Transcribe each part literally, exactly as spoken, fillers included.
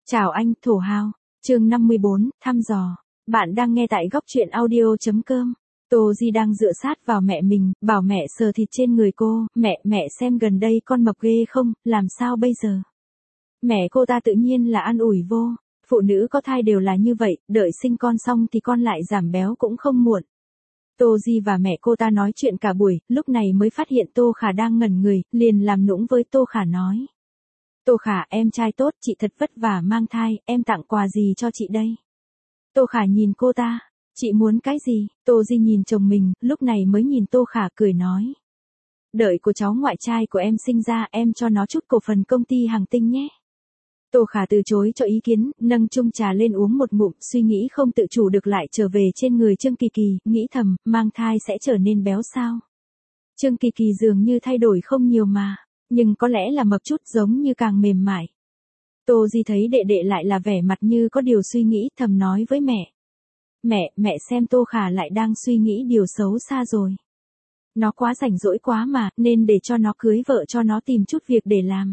Chào anh, thổ hào. Chương năm mươi bốn, thăm dò. Bạn đang nghe tại góc truyện audio.com. Tô Di đang dựa sát vào mẹ mình, bảo mẹ sờ thịt trên người cô, mẹ, mẹ xem gần đây con mập ghê không, làm sao bây giờ? Mẹ cô ta tự nhiên là an ủi vô, phụ nữ có thai đều là như vậy, đợi sinh con xong thì con lại giảm béo cũng không muộn. Tô Di và mẹ cô ta nói chuyện cả buổi, lúc này mới phát hiện Tô Khả đang ngẩn người, liền làm nũng với Tô Khả nói. Tô Khả, em trai tốt, chị thật vất vả mang thai, em tặng quà gì cho chị đây? Tô Khả nhìn cô ta, chị muốn cái gì? Tô Di nhìn chồng mình, lúc này mới nhìn Tô Khả cười nói. Đợi của cháu ngoại trai của em sinh ra, em cho nó chút cổ phần công ty Hàng Tinh nhé. Tô Khả từ chối cho ý kiến, nâng chung trà lên uống một ngụm, suy nghĩ không tự chủ được lại trở về trên người Trương Kỳ Kỳ, nghĩ thầm, mang thai sẽ trở nên béo sao? Trương Kỳ Kỳ dường như thay đổi không nhiều mà, nhưng có lẽ là mập chút giống như càng mềm mại. Tô Di thấy đệ đệ lại là vẻ mặt như có điều suy nghĩ, thầm nói với mẹ. Mẹ, mẹ xem Tô Khả lại đang suy nghĩ điều xấu xa rồi. Nó quá rảnh rỗi quá mà, nên để cho nó cưới vợ cho nó tìm chút việc để làm.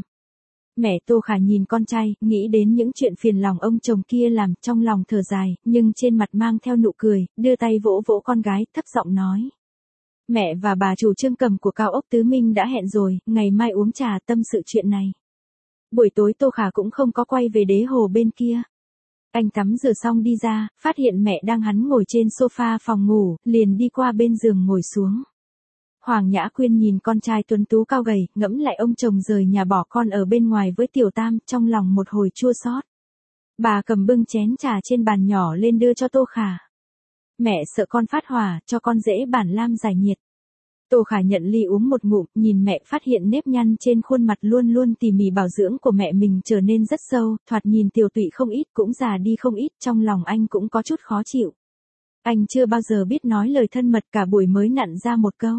Mẹ Tô Khả nhìn con trai, nghĩ đến những chuyện phiền lòng ông chồng kia làm, trong lòng thở dài, nhưng trên mặt mang theo nụ cười, đưa tay vỗ vỗ con gái, thấp giọng nói. Mẹ và bà chủ Trương Cầm của Cao ốc Tứ Minh đã hẹn rồi, ngày mai uống trà tâm sự chuyện này. Buổi tối Tô Khả cũng không có quay về đế hồ bên kia. Anh tắm rửa xong đi ra, phát hiện mẹ đang hắn ngồi trên sofa phòng ngủ, liền đi qua bên giường ngồi xuống. Hoàng Nhã Quyên nhìn con trai tuấn tú cao gầy, ngẫm lại ông chồng rời nhà bỏ con ở bên ngoài với Tiểu Tam, trong lòng một hồi chua xót. Bà cầm bưng chén trà trên bàn nhỏ lên đưa cho Tô Khả. Mẹ sợ con phát hỏa, cho con dễ bản lam giải nhiệt. Tô Khả nhận ly uống một ngụm, nhìn mẹ phát hiện nếp nhăn trên khuôn mặt luôn luôn tỉ mỉ bảo dưỡng của mẹ mình trở nên rất sâu, thoạt nhìn tiều tụy không ít cũng già đi không ít, trong lòng anh cũng có chút khó chịu. Anh chưa bao giờ biết nói lời thân mật, cả buổi mới nặn ra một câu.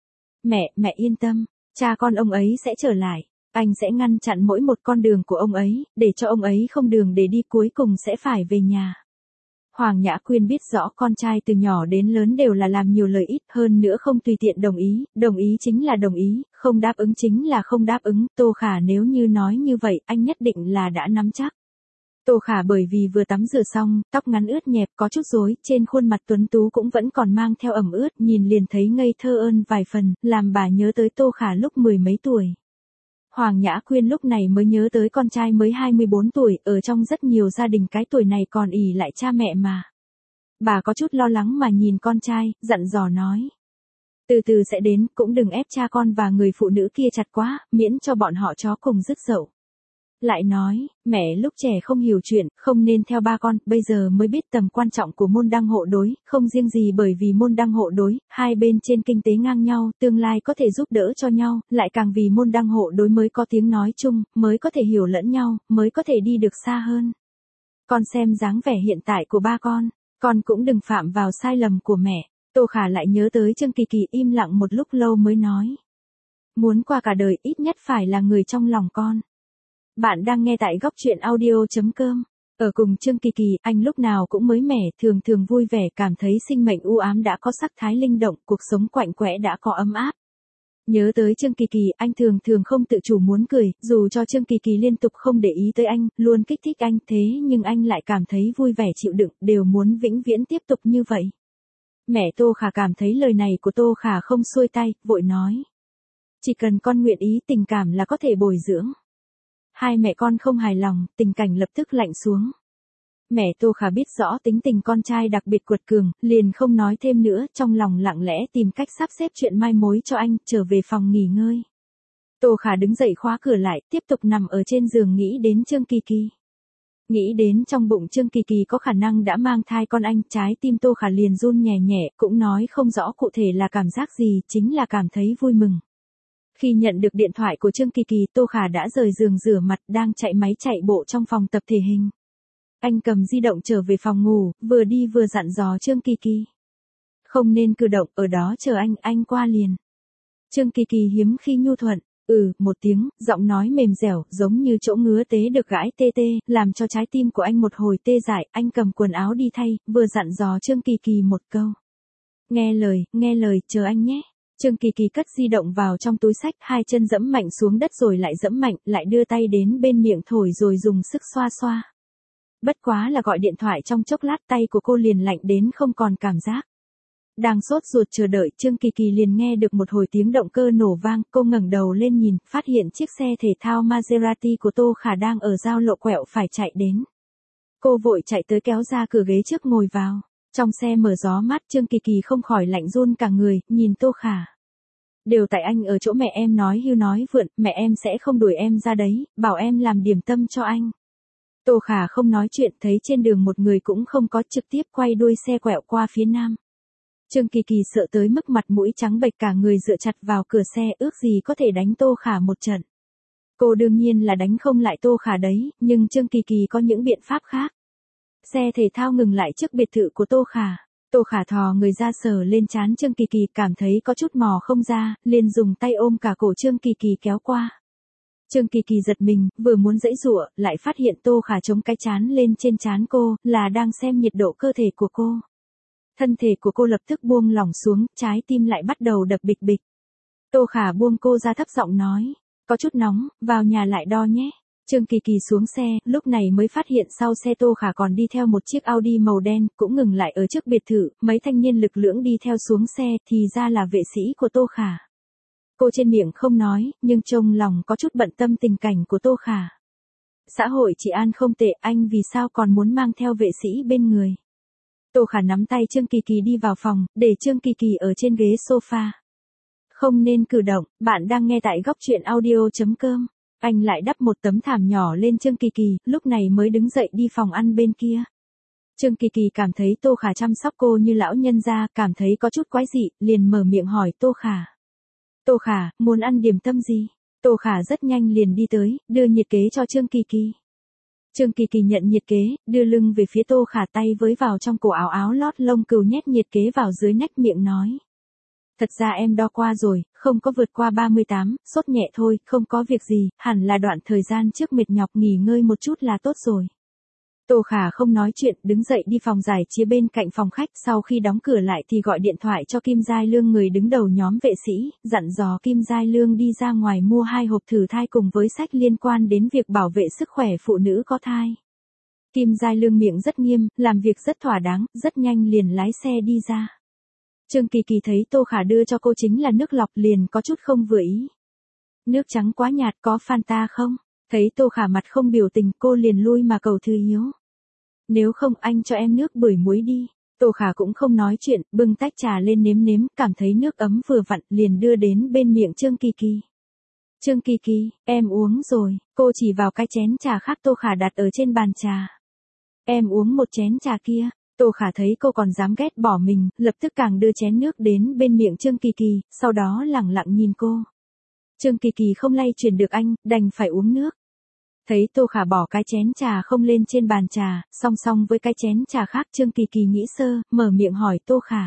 Mẹ, mẹ yên tâm, cha con ông ấy sẽ trở lại, anh sẽ ngăn chặn mỗi một con đường của ông ấy, để cho ông ấy không đường để đi, cuối cùng sẽ phải về nhà. Hoàng Nhã Quyên biết rõ con trai từ nhỏ đến lớn đều là làm nhiều lời ít, hơn nữa không tùy tiện đồng ý, đồng ý chính là đồng ý, không đáp ứng chính là không đáp ứng. Tô Khả nếu như nói như vậy, anh nhất định là đã nắm chắc. Tô Khả bởi vì vừa tắm rửa xong, tóc ngắn ướt nhẹp có chút rối, trên khuôn mặt tuấn tú cũng vẫn còn mang theo ẩm ướt, nhìn liền thấy ngây thơ ơn vài phần, làm bà nhớ tới Tô Khả lúc mười mấy tuổi. Hoàng Nhã Quyên lúc này mới nhớ tới con trai mới hai mươi bốn tuổi, ở trong rất nhiều gia đình cái tuổi này còn ỷ lại cha mẹ mà. Bà có chút lo lắng mà nhìn con trai, dặn dò nói. Từ từ sẽ đến, cũng đừng ép cha con và người phụ nữ kia chặt quá, miễn cho bọn họ chó cùng rứt dậu. Lại nói, mẹ lúc trẻ không hiểu chuyện, không nên theo ba con, bây giờ mới biết tầm quan trọng của môn đăng hộ đối, không riêng gì bởi vì môn đăng hộ đối, hai bên trên kinh tế ngang nhau, tương lai có thể giúp đỡ cho nhau, lại càng vì môn đăng hộ đối mới có tiếng nói chung, mới có thể hiểu lẫn nhau, mới có thể đi được xa hơn. Con xem dáng vẻ hiện tại của ba con, con cũng đừng phạm vào sai lầm của mẹ. Tô Khả lại nhớ tới Trương Kỳ Kỳ, im lặng một lúc lâu mới nói. Muốn qua cả đời ít nhất phải là người trong lòng con. Bạn đang nghe tại góc truyện audio.com. Ở cùng Trương Kỳ Kỳ, anh lúc nào cũng mới mẻ, thường thường vui vẻ, cảm thấy sinh mệnh u ám đã có sắc thái linh động, cuộc sống quạnh quẽ đã có ấm áp. Nhớ tới Trương Kỳ Kỳ, anh thường thường không tự chủ muốn cười, dù cho Trương Kỳ Kỳ liên tục không để ý tới anh, luôn kích thích anh, thế nhưng anh lại cảm thấy vui vẻ chịu đựng, đều muốn vĩnh viễn tiếp tục như vậy. Mẹ Tô Khả cảm thấy lời này của Tô Khả không xuôi tay, vội nói. Chỉ cần con nguyện ý, tình cảm là có thể bồi dưỡng. Hai mẹ con không hài lòng, tình cảnh lập tức lạnh xuống. Mẹ Tô Khả biết rõ tính tình con trai đặc biệt quật cường, liền không nói thêm nữa, trong lòng lặng lẽ tìm cách sắp xếp chuyện mai mối cho anh, trở về phòng nghỉ ngơi. Tô Khả đứng dậy khóa cửa lại, tiếp tục nằm ở trên giường nghĩ đến Trương Kỳ Kỳ. Nghĩ đến trong bụng Trương Kỳ Kỳ có khả năng đã mang thai con anh, trái tim Tô Khả liền run nhẹ nhẹ, cũng nói không rõ cụ thể là cảm giác gì, chính là cảm thấy vui mừng. Khi nhận được điện thoại của Trương Kỳ Kỳ, Tô Khả đã rời giường rửa mặt, đang chạy máy chạy bộ trong phòng tập thể hình. Anh cầm di động trở về phòng ngủ, vừa đi vừa dặn dò Trương Kỳ Kỳ. Không nên cử động, ở đó chờ anh, anh qua liền. Trương Kỳ Kỳ hiếm khi nhu thuận, ừ, một tiếng, giọng nói mềm dẻo, giống như chỗ ngứa tế được gãi tê tê, làm cho trái tim của anh một hồi tê dại, anh cầm quần áo đi thay, vừa dặn dò Trương Kỳ Kỳ một câu. Nghe lời, nghe lời, chờ anh nhé. Trương Kỳ Kỳ cất di động vào trong túi xách, hai chân dẫm mạnh xuống đất rồi lại dẫm mạnh, lại đưa tay đến bên miệng thổi rồi dùng sức xoa xoa. Bất quá là gọi điện thoại trong chốc lát tay của cô liền lạnh đến không còn cảm giác. Đang sốt ruột chờ đợi, Trương Kỳ Kỳ liền nghe được một hồi tiếng động cơ nổ vang, cô ngẩng đầu lên nhìn, phát hiện chiếc xe thể thao Maserati của Tô Khả đang ở giao lộ quẹo phải chạy đến. Cô vội chạy tới kéo ra cửa ghế trước ngồi vào. Trong xe mở gió mát, Trương Kỳ Kỳ không khỏi lạnh run cả người, nhìn Tô Khả. Đều tại anh ở chỗ mẹ em nói hưu nói vượn, mẹ em sẽ không đuổi em ra đấy, bảo em làm điểm tâm cho anh. Tô Khả không nói chuyện, thấy trên đường một người cũng không có, trực tiếp quay đuôi xe quẹo qua phía nam. Trương Kỳ Kỳ sợ tới mức mặt mũi trắng bệch, cả người dựa chặt vào cửa xe, ước gì có thể đánh Tô Khả một trận. Cô đương nhiên là đánh không lại Tô Khả đấy, nhưng Trương Kỳ Kỳ có những biện pháp khác. Xe thể thao ngừng lại trước biệt thự của Tô Khả. Tô Khả thò người ra sờ lên trán Trương Kỳ Kỳ, cảm thấy có chút mò không ra, liền dùng tay ôm cả cổ Trương Kỳ Kỳ kéo qua. Trương Kỳ Kỳ giật mình, vừa muốn giãy giụa, lại phát hiện Tô Khả chống cái trán lên trên trán cô, là đang xem nhiệt độ cơ thể của cô. Thân thể của cô lập tức buông lỏng xuống, trái tim lại bắt đầu đập bịch bịch. Tô Khả buông cô ra, thấp giọng nói, có chút nóng, vào nhà lại đo nhé. Trương Kỳ Kỳ xuống xe, lúc này mới phát hiện sau xe Tô Khả còn đi theo một chiếc Audi màu đen, cũng ngừng lại ở trước biệt thự, mấy thanh niên lực lưỡng đi theo xuống xe, thì ra là vệ sĩ của Tô Khả. Cô trên miệng không nói, nhưng trong lòng có chút bận tâm tình cảnh của Tô Khả. Xã hội trị an không tệ, anh vì sao còn muốn mang theo vệ sĩ bên người? Tô Khả nắm tay Trương Kỳ Kỳ đi vào phòng, để Trương Kỳ Kỳ ở trên ghế sofa. Không nên cử động, bạn đang nghe tại góc truyện audio chấm com. Anh lại đắp một tấm thảm nhỏ lên Trương Kỳ Kỳ, lúc này mới đứng dậy đi phòng ăn bên kia. Trương Kỳ Kỳ cảm thấy Tô Khả chăm sóc cô như lão nhân gia, cảm thấy có chút quái dị, liền mở miệng hỏi Tô Khả. Tô Khả, muốn ăn điểm tâm gì? Tô Khả rất nhanh liền đi tới, đưa nhiệt kế cho Trương Kỳ Kỳ. Trương Kỳ Kỳ nhận nhiệt kế, đưa lưng về phía Tô Khả, tay với vào trong cổ áo áo lót lông cừu nhét nhiệt kế vào dưới nách, miệng nói. Thật ra em đo qua rồi, không có vượt qua ba mươi tám, sốt nhẹ thôi, không có việc gì, hẳn là đoạn thời gian trước mệt nhọc, nghỉ ngơi một chút là tốt rồi. Tô Khả không nói chuyện, đứng dậy đi phòng giải trí bên cạnh phòng khách, sau khi đóng cửa lại thì gọi điện thoại cho Kim Giai Lương, người đứng đầu nhóm vệ sĩ, dặn dò Kim Giai Lương đi ra ngoài mua hai hộp thử thai cùng với sách liên quan đến việc bảo vệ sức khỏe phụ nữ có thai. Kim Giai Lương miệng rất nghiêm, làm việc rất thỏa đáng, rất nhanh liền lái xe đi ra. Trương Kỳ Kỳ thấy Tô Khả đưa cho cô chính là nước lọc, liền có chút không vừa ý. Nước trắng quá nhạt, có Fanta không? Thấy Tô Khả mặt không biểu tình, cô liền lui mà cầu thư hiếu. Nếu không anh cho em nước bưởi muối đi. Tô Khả cũng không nói chuyện, bưng tách trà lên nếm nếm, cảm thấy nước ấm vừa vặn, liền đưa đến bên miệng Trương Kỳ Kỳ. Trương Kỳ Kỳ, em uống rồi, cô chỉ vào cái chén trà khác Tô Khả đặt ở trên bàn trà. Em uống một chén trà kia. Tô Khả thấy cô còn dám ghét bỏ mình, lập tức càng đưa chén nước đến bên miệng Trương Kỳ Kỳ, sau đó lẳng lặng nhìn cô. Trương Kỳ Kỳ không lay chuyển được anh, đành phải uống nước. Thấy Tô Khả bỏ cái chén trà không lên trên bàn trà, song song với cái chén trà khác, Trương Kỳ Kỳ nghĩ sơ, mở miệng hỏi Tô Khả.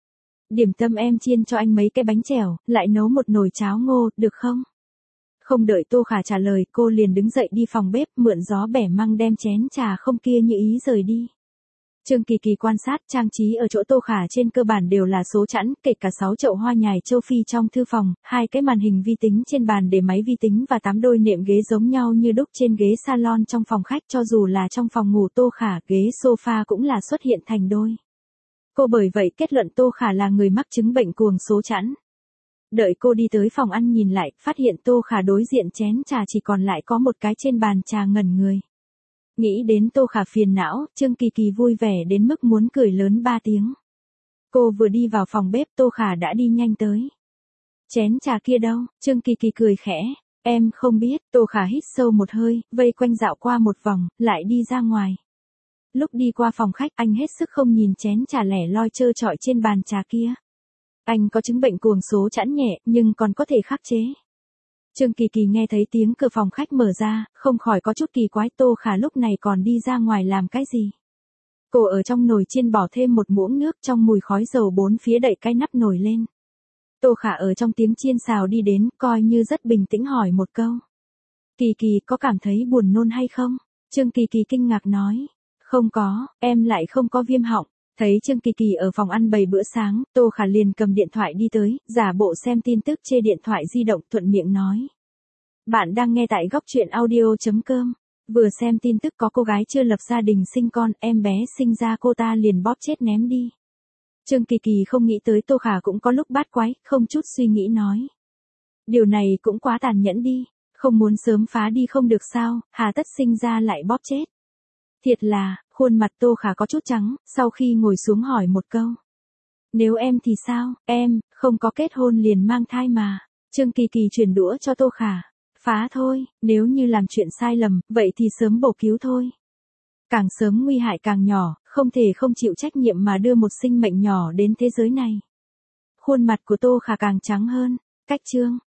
Điểm tâm em chiên cho anh mấy cái bánh chèo, lại nấu một nồi cháo ngô, được không? Không đợi Tô Khả trả lời, cô liền đứng dậy đi phòng bếp, mượn gió bẻ măng đem chén trà không kia như ý rời đi. Trương Kỳ Kỳ quan sát, trang trí ở chỗ Tô Khả trên cơ bản đều là số chẵn, kể cả sáu chậu hoa nhài châu Phi trong thư phòng, hai cái màn hình vi tính trên bàn để máy vi tính và tám đôi nệm ghế giống nhau như đúc trên ghế salon trong phòng khách, cho dù là trong phòng ngủ Tô Khả, ghế sofa cũng là xuất hiện thành đôi. Cô bởi vậy kết luận Tô Khả là người mắc chứng bệnh cuồng số chẵn. Đợi cô đi tới phòng ăn nhìn lại, phát hiện Tô Khả đối diện chén trà chỉ còn lại có một cái trên bàn trà, ngẩn người. Nghĩ đến Tô Khả phiền não, Trương Kỳ Kỳ vui vẻ đến mức muốn cười lớn ba tiếng. Cô vừa đi vào phòng bếp, Tô Khả đã đi nhanh tới. Chén trà kia đâu? Trương Kỳ Kỳ cười khẽ. Em không biết. Tô Khả hít sâu một hơi, vây quanh dạo qua một vòng, lại đi ra ngoài. Lúc đi qua phòng khách, anh hết sức không nhìn chén trà lẻ loi trơ trọi trên bàn trà kia. Anh có chứng bệnh cuồng số chẵn nhẹ, nhưng còn có thể khắc chế. Trương Kỳ Kỳ nghe thấy tiếng cửa phòng khách mở ra, không khỏi có chút kỳ quái, Tô Khả lúc này còn đi ra ngoài làm cái gì? Cô ở trong nồi chiên bỏ thêm một muỗng nước, trong mùi khói dầu bốn phía đậy cái nắp nồi lên. Tô Khả ở trong tiếng chiên xào đi đến, coi như rất bình tĩnh hỏi một câu. Kỳ Kỳ, có cảm thấy buồn nôn hay không? Trương Kỳ Kỳ kinh ngạc nói. Không có, em lại không có viêm họng. Thấy Trương Kỳ Kỳ ở phòng ăn bày bữa sáng, Tô Khả liền cầm điện thoại đi tới, giả bộ xem tin tức trên điện thoại di động, thuận miệng nói. Bạn đang nghe tại góc truyện audio chấm com. Vừa xem tin tức có cô gái chưa lập gia đình sinh con, em bé sinh ra cô ta liền bóp chết ném đi. Trương Kỳ Kỳ không nghĩ tới Tô Khả cũng có lúc bát quái, không chút suy nghĩ nói. Điều này cũng quá tàn nhẫn đi, không muốn sớm phá đi không được sao, hà tất sinh ra lại bóp chết. Thiệt là, khuôn mặt Tô Khả có chút trắng, sau khi ngồi xuống hỏi một câu. Nếu em thì sao, em, không có kết hôn liền mang thai mà. Trương Kỳ Kỳ chuyển đũa cho Tô Khả. Phá thôi, nếu như làm chuyện sai lầm, vậy thì sớm bổ cứu thôi. Càng sớm nguy hại càng nhỏ, không thể không chịu trách nhiệm mà đưa một sinh mệnh nhỏ đến thế giới này. Khuôn mặt của Tô Khả càng trắng hơn, cách chương.